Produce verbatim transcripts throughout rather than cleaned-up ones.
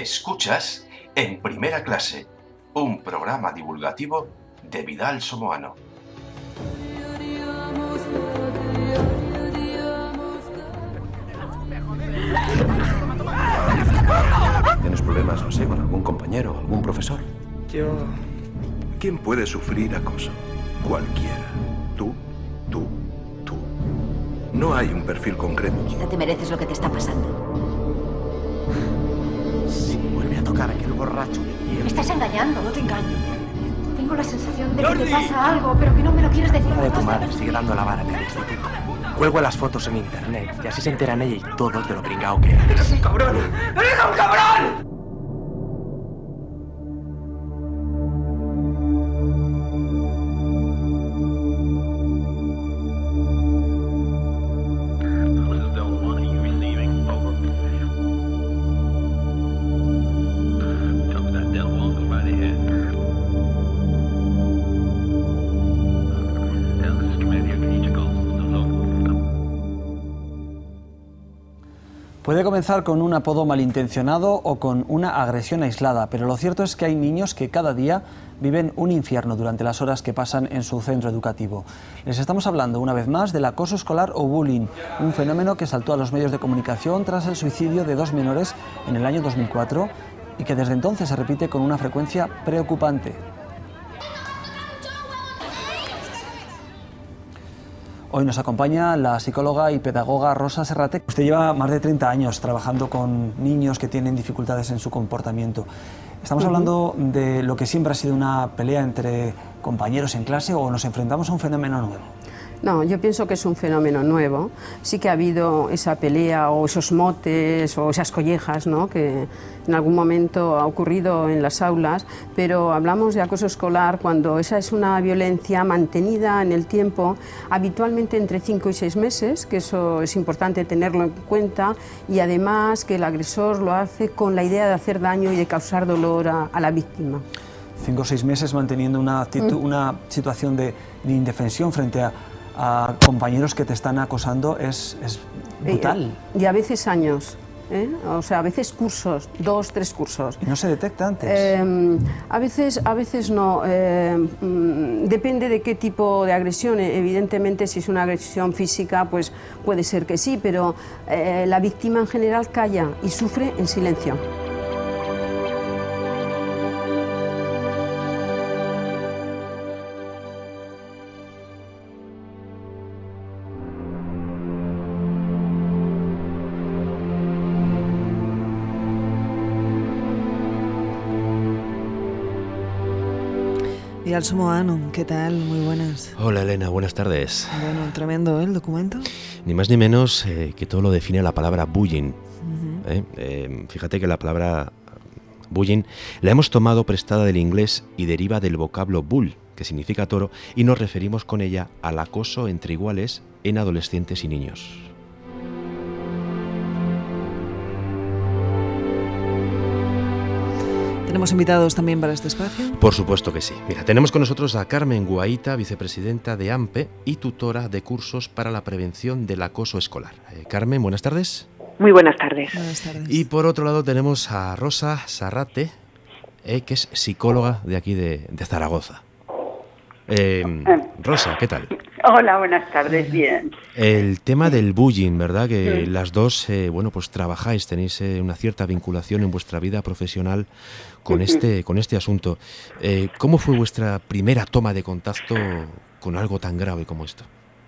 Escuchas En Primera Clase, un programa divulgativo de Vidal Somoano. ¿Tienes problemas, no sé, con algún compañero, algún profesor? Yo... ¿Quién puede sufrir acoso? Cualquiera. Tú, tú, tú. No hay un perfil concreto. Quizá te mereces lo que te está pasando. Sí, vuelve a tocar a aquel borracho de mierda. Me estás engañando. No te engaño. Tengo la sensación de ¡Jordi! que te pasa algo, pero que no me lo quieres decir. La de tu madre sigue dando la vara en el instituto. Cuelgo las fotos en internet y así se enteran ella y todos de lo pringao que eres. ¡Eres un cabrón! ¡Eres un cabrón! Puede comenzar con un apodo malintencionado o con una agresión aislada, pero lo cierto es que hay niños que cada día viven un infierno durante las horas que pasan en su centro educativo. Les estamos hablando una vez más del acoso escolar o bullying, un fenómeno que saltó a los medios de comunicación tras el suicidio de dos menores en el año dos mil cuatro y que desde entonces se repite con una frecuencia preocupante. Hoy nos acompaña la psicóloga y pedagoga Rosa Serrate. Usted lleva más de treinta años trabajando con niños que tienen dificultades en su comportamiento. ¿Estamos uh-huh. hablando de lo que siempre ha sido una pelea entre compañeros en clase o nos enfrentamos a un fenómeno nuevo? No, yo pienso que es un fenómeno nuevo. Sí que ha habido esa pelea o esos motes o esas collejas, ¿no?, que en algún momento ha ocurrido en las aulas, pero hablamos de acoso escolar cuando esa es una violencia mantenida en el tiempo, habitualmente entre cinco y seis meses, que eso es importante tenerlo en cuenta, y además que el agresor lo hace con la idea de hacer daño y de causar dolor a, a la víctima. Cinco o seis meses manteniendo una, actitud, mm. una situación de, de indefensión frente a a compañeros que te están acosando es, es brutal. Y, y a veces años, ¿eh? O sea, a veces cursos, dos, tres cursos. ¿Y no se detecta antes? Eh, a veces, a veces no. Eh, depende de qué tipo de agresión. Evidentemente, si es una agresión física, pues puede ser que sí, pero eh, la víctima en general calla y sufre en silencio. Vidal Somoano, ¿qué tal? Muy buenas. Hola Elena, buenas tardes. Bueno, tremendo, ¿eh?, el documento. Ni más ni menos eh, que todo lo define la palabra bullying. Uh-huh. ¿eh? Eh, fíjate que la palabra bullying la hemos tomado prestada del inglés y deriva del vocablo bull, que significa toro, y nos referimos con ella al acoso entre iguales en adolescentes y niños. ¿Tenemos invitados también para este espacio? Por supuesto que sí. Mira, tenemos con nosotros a Carmen Guaita, vicepresidenta de AMPE y tutora de cursos para la prevención del acoso escolar. Eh, Carmen, buenas tardes. Muy buenas tardes. Buenas tardes. Y por otro lado tenemos a Rosa Serrate, eh, que es psicóloga de aquí de, de Zaragoza. Eh, Rosa, ¿qué tal? Hola, buenas tardes, bien. El tema del bullying, ¿verdad? Que sí. Las dos, eh, bueno, pues trabajáis, tenéis eh, una cierta vinculación en vuestra vida profesional con uh-huh. este con este asunto. Eh, ¿Cómo fue vuestra primera toma de contacto con algo tan grave como esto?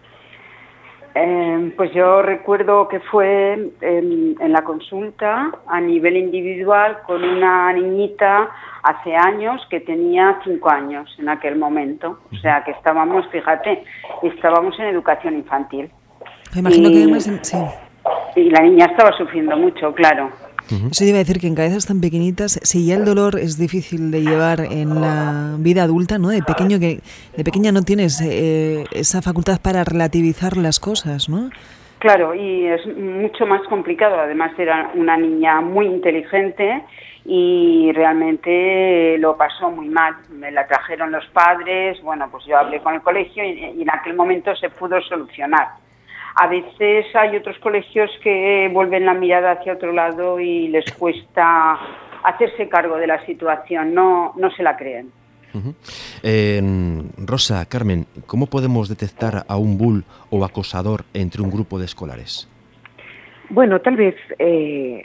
Eh, pues yo recuerdo que fue en, en la consulta a nivel individual con una niñita hace años que tenía cinco años en aquel momento. O sea que estábamos, fíjate, estábamos en educación infantil. Me imagino y, que además... Sí. Y la niña estaba sufriendo mucho, claro. Uh-huh. Eso iba a decir que en cabezas tan pequeñitas, si ya el dolor es difícil de llevar en la vida adulta, ¿no? De pequeño que de pequeña no tienes eh, esa facultad para relativizar las cosas, ¿no? Claro, y es mucho más complicado. Además era una niña muy inteligente y realmente lo pasó muy mal. Me la trajeron los padres, bueno, pues yo hablé con el colegio y, y en aquel momento se pudo solucionar. A veces hay otros colegios que vuelven la mirada hacia otro lado y les cuesta hacerse cargo de la situación, no, no se la creen. Uh-huh. Eh, Rosa, Carmen, ¿cómo podemos detectar a un bull o acosador entre un grupo de escolares? Bueno, tal vez... Eh...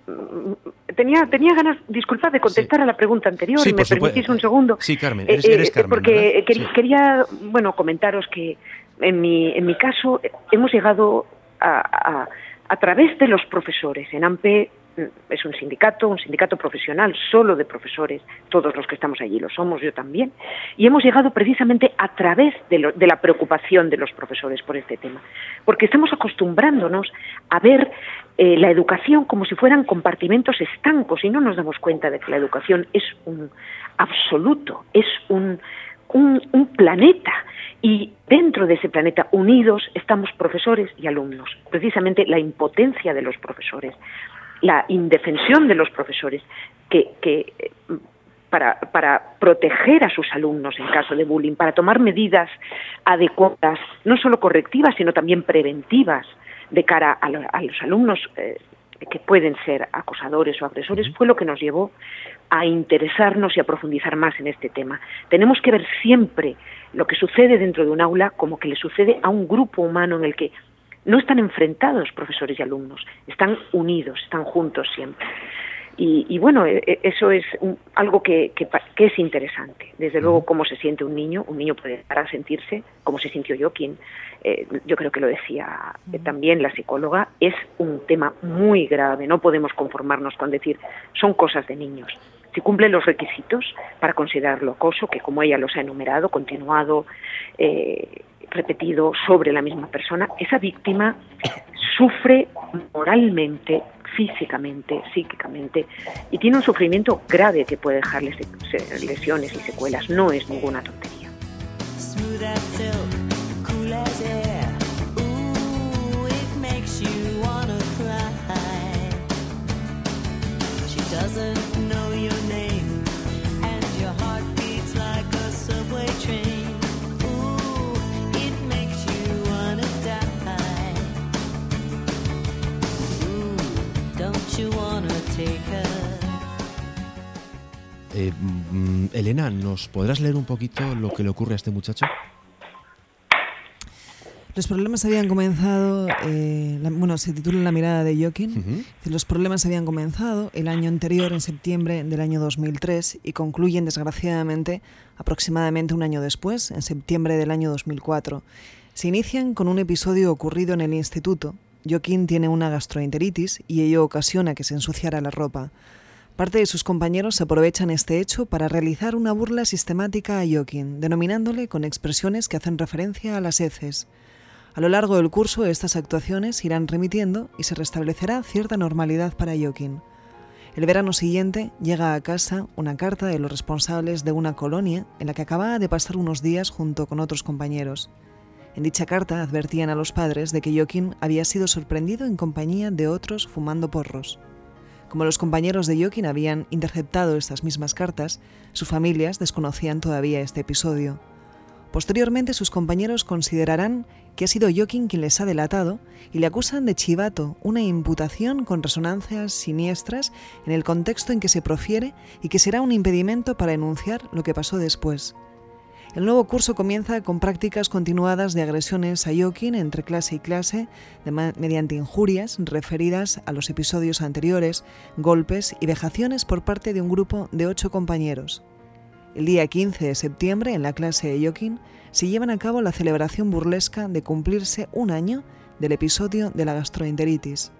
Tenía, tenía ganas, disculpad, de contestar sí. a la pregunta anterior, sí, ¿me permitís un segundo? Sí, Carmen, eres, eres Carmen, porque quer, sí. quería, bueno, comentaros que en mi, en mi caso hemos llegado a, a, a través de los profesores. En AMPE es un sindicato, un sindicato profesional solo de profesores, todos los que estamos allí lo somos, yo también, y hemos llegado precisamente a través de, lo, de la preocupación de los profesores por este tema, porque estamos acostumbrándonos a ver eh, la educación como si fueran compartimentos estancos y no nos damos cuenta de que la educación es un absoluto, es un, un, un planeta. Y dentro de ese planeta, unidos, estamos profesores y alumnos. Precisamente la impotencia de los profesores, la indefensión de los profesores, que, que para, para proteger a sus alumnos en caso de bullying, para tomar medidas adecuadas, no solo correctivas, sino también preventivas de cara a, lo, a los alumnos eh, que pueden ser acosadores o agresores, fue lo que nos llevó a interesarnos y a profundizar más en este tema. Tenemos que ver siempre lo que sucede dentro de un aula como que le sucede a un grupo humano en el que no están enfrentados profesores y alumnos, están unidos, están juntos siempre. Y, y bueno, eso es un, algo que, que, que es interesante. Desde luego, cómo se siente un niño, un niño puede llegar a sentirse como se sintió Joaquín. Eh, yo creo que lo decía eh, también la psicóloga, es un tema muy grave, no podemos conformarnos con decir, son cosas de niños. Si cumple los requisitos para considerarlo acoso, que como ella los ha enumerado, continuado, eh, repetido sobre la misma persona, esa víctima sufre moralmente, físicamente, psíquicamente, y tiene un sufrimiento grave que puede dejarle lesiones y secuelas. No es ninguna tontería. Eh, Elena, ¿nos podrás leer un poquito lo que le ocurre a este muchacho? Los problemas habían comenzado, eh, la, bueno, se titula La mirada de Joaquín. Uh-huh. Los problemas habían comenzado el año anterior, en septiembre del año dos mil tres, y concluyen, desgraciadamente, aproximadamente un año después, en septiembre del año dos mil cuatro. Se inician con un episodio ocurrido en el instituto. Joaquín tiene una gastroenteritis y ello ocasiona que se ensuciara la ropa. Parte de sus compañeros aprovechan este hecho para realizar una burla sistemática a Joaquín, denominándole con expresiones que hacen referencia a las heces. A lo largo del curso, estas actuaciones irán remitiendo y se restablecerá cierta normalidad para Joaquín. El verano siguiente llega a casa una carta de los responsables de una colonia en la que acababa de pasar unos días junto con otros compañeros. En dicha carta advertían a los padres de que Joaquín había sido sorprendido en compañía de otros fumando porros. Como los compañeros de Joaquín habían interceptado estas mismas cartas, sus familias desconocían todavía este episodio. Posteriormente, sus compañeros considerarán que ha sido Joaquín quien les ha delatado y le acusan de chivato, una imputación con resonancias siniestras en el contexto en que se profiere y que será un impedimento para enunciar lo que pasó después. El nuevo curso comienza con prácticas continuadas de agresiones a Joaquín entre clase y clase, de ma- mediante injurias referidas a los episodios anteriores, golpes y vejaciones por parte de un grupo de ocho compañeros. El día quince de septiembre, en la clase de Joaquín, se llevan a cabo la celebración burlesca de cumplirse un año del episodio de la gastroenteritis.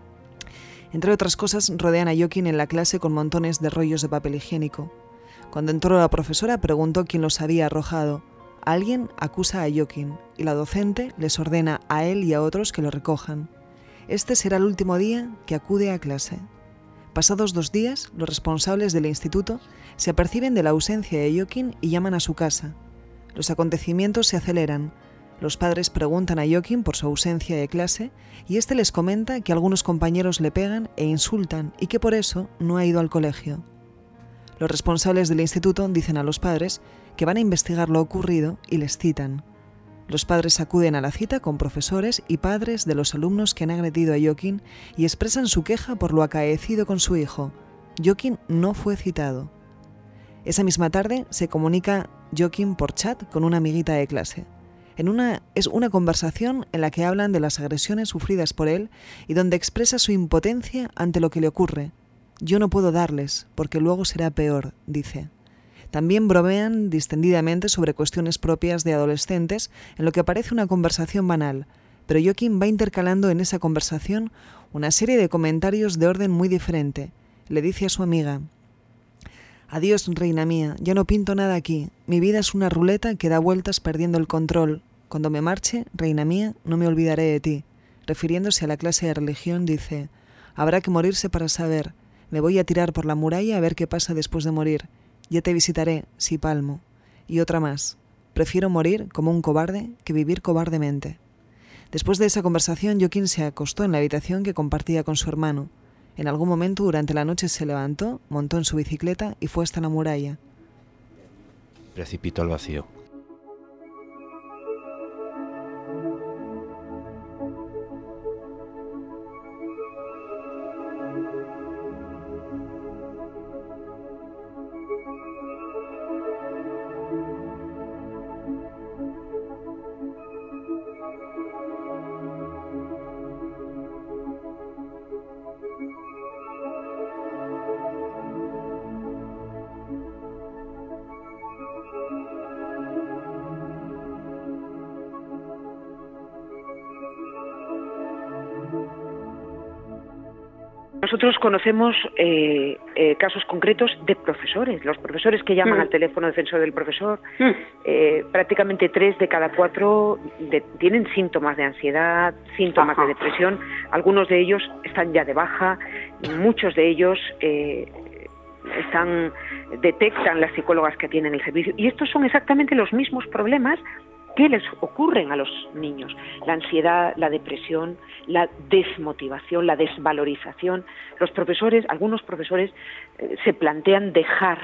Entre otras cosas, rodean a Joaquín en la clase con montones de rollos de papel higiénico. Cuando entró la profesora, preguntó quién los había arrojado. Alguien acusa a Joaquín y la docente les ordena a él y a otros que lo recojan. Este será el último día que acude a clase. Pasados dos días, los responsables del instituto se aperciben de la ausencia de Joaquín y llaman a su casa. Los acontecimientos se aceleran. Los padres preguntan a Joaquín por su ausencia de clase y este les comenta que algunos compañeros le pegan e insultan y que por eso no ha ido al colegio. Los responsables del instituto dicen a los padres que van a investigar lo ocurrido y les citan. Los padres acuden a la cita con profesores y padres de los alumnos que han agredido a Joaquín y expresan su queja por lo acaecido con su hijo. Joaquín no fue citado. Esa misma tarde se comunica Joaquín por chat con una amiguita de clase. En una, es una conversación en la que hablan de las agresiones sufridas por él y donde expresa su impotencia ante lo que le ocurre. Yo no puedo darles, porque luego será peor, dice. También bromean distendidamente sobre cuestiones propias de adolescentes, en lo que parece una conversación banal, pero Joaquín va intercalando en esa conversación una serie de comentarios de orden muy diferente. Le dice a su amiga: «Adiós, reina mía, ya no pinto nada aquí. Mi vida es una ruleta que da vueltas perdiendo el control. Cuando me marche, reina mía, no me olvidaré de ti». Refiriéndose a la clase de religión, dice: «Habrá que morirse para saber. Me voy a tirar por la muralla a ver qué pasa después de morir. Ya te visitaré, si palmo». Y otra más: «Prefiero morir como un cobarde que vivir cobardemente». Después de esa conversación, Joaquín se acostó en la habitación que compartía con su hermano. En algún momento durante la noche se levantó, montó en su bicicleta y fue hasta la muralla. Precipitó al vacío. Nosotros conocemos eh, eh, casos concretos de profesores, los profesores que llaman mm. al teléfono defensor del profesor, mm. eh, prácticamente tres de cada cuatro de, tienen síntomas de ansiedad, síntomas Ajá. de depresión, algunos de ellos están ya de baja, muchos de ellos eh, están detectan las psicólogas que tienen el servicio, y estos son exactamente los mismos problemas que les ocurren a los niños: la ansiedad, la depresión, la desmotivación, la desvalorización. Los profesores, algunos profesores eh, se plantean dejar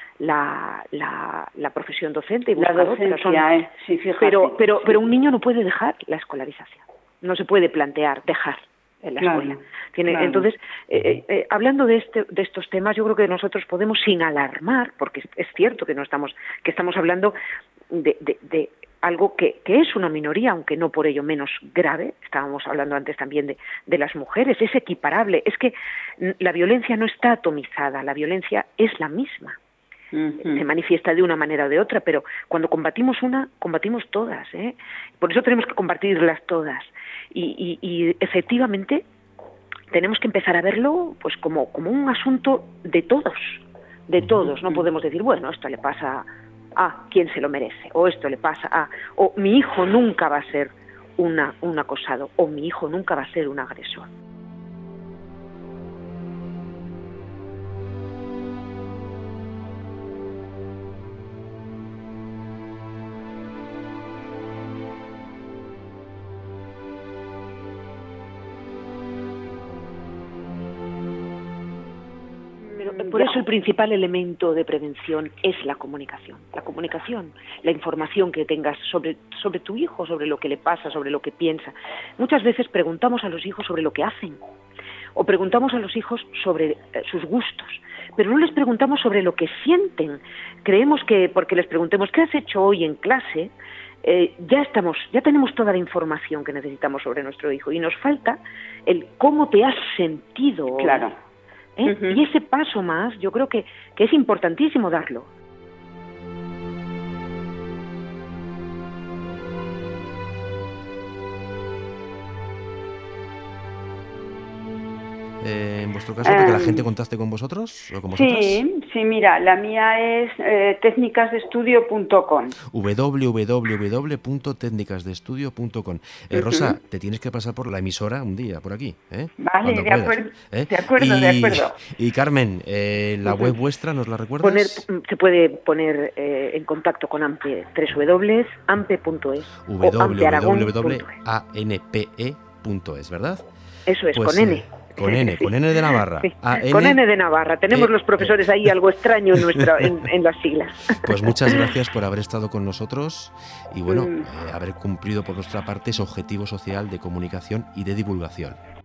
la, la, la profesión docente y la docencia, son, eh. sí, fíjate. pero pero pero un niño no puede dejar la escolarización, no se puede plantear dejar en la claro, escuela. Tiene, claro. Entonces, eh, eh, hablando de este, de estos temas, yo creo que nosotros podemos, sin alarmar, porque es, es cierto que no estamos, que estamos hablando de, de, de algo que, que es una minoría, aunque no por ello menos grave. Estábamos hablando antes también de, de las mujeres, es equiparable. Es que la violencia no está atomizada, la violencia es la misma. Uh-huh. Se manifiesta de una manera o de otra, pero cuando combatimos una, combatimos todas, ¿eh? Por eso tenemos que combatirlas todas. Y, y, y efectivamente tenemos que empezar a verlo pues como, como un asunto de todos, de todos. No podemos decir, bueno, esto le pasa a quien se lo merece, o esto le pasa a, o mi hijo nunca va a ser una, un acosado, o mi hijo nunca va a ser un agresor. Por eso el principal elemento de prevención es la comunicación. La comunicación, la información que tengas sobre, sobre tu hijo, sobre lo que le pasa, sobre lo que piensa. Muchas veces preguntamos a los hijos sobre lo que hacen, o preguntamos a los hijos sobre eh, sus gustos, pero no les preguntamos sobre lo que sienten. Creemos que porque les preguntemos ¿qué has hecho hoy en clase?, eh, ya estamos, ya tenemos toda la información que necesitamos sobre nuestro hijo, y nos falta el cómo te has sentido hoy. Claro. ¿Eh? Uh-huh. Y ese paso más, yo creo que, que es importantísimo darlo. Eh, en vuestro caso, para que la gente contacte con vosotros o con vosotras. Sí, sí, mira, la mía es eh, técnicas de estudio punto com. doble u doble u doble u punto técnicas de estudio punto com. Eh, uh-huh. Rosa, te tienes que pasar por la emisora un día, por aquí. ¿eh? Vale, de acuerdo, ¿eh? de acuerdo, y, de acuerdo. Y Carmen, eh, la uh-huh. web vuestra, ¿nos la recuerdas? Poner, se puede poner eh, en contacto con AMPE, doble u doble u doble u punto ampe punto es doble u doble u doble u punto a n p e punto es, ¿verdad? Eso es, pues, con N. Eh, Con N, sí. con N de Navarra. Sí. Con N de Navarra. Tenemos eh, los profesores ahí algo extraño en, nuestra, en, en las siglas. Pues muchas gracias por haber estado con nosotros y bueno, mm. eh, haber cumplido por nuestra parte ese objetivo social de comunicación y de divulgación.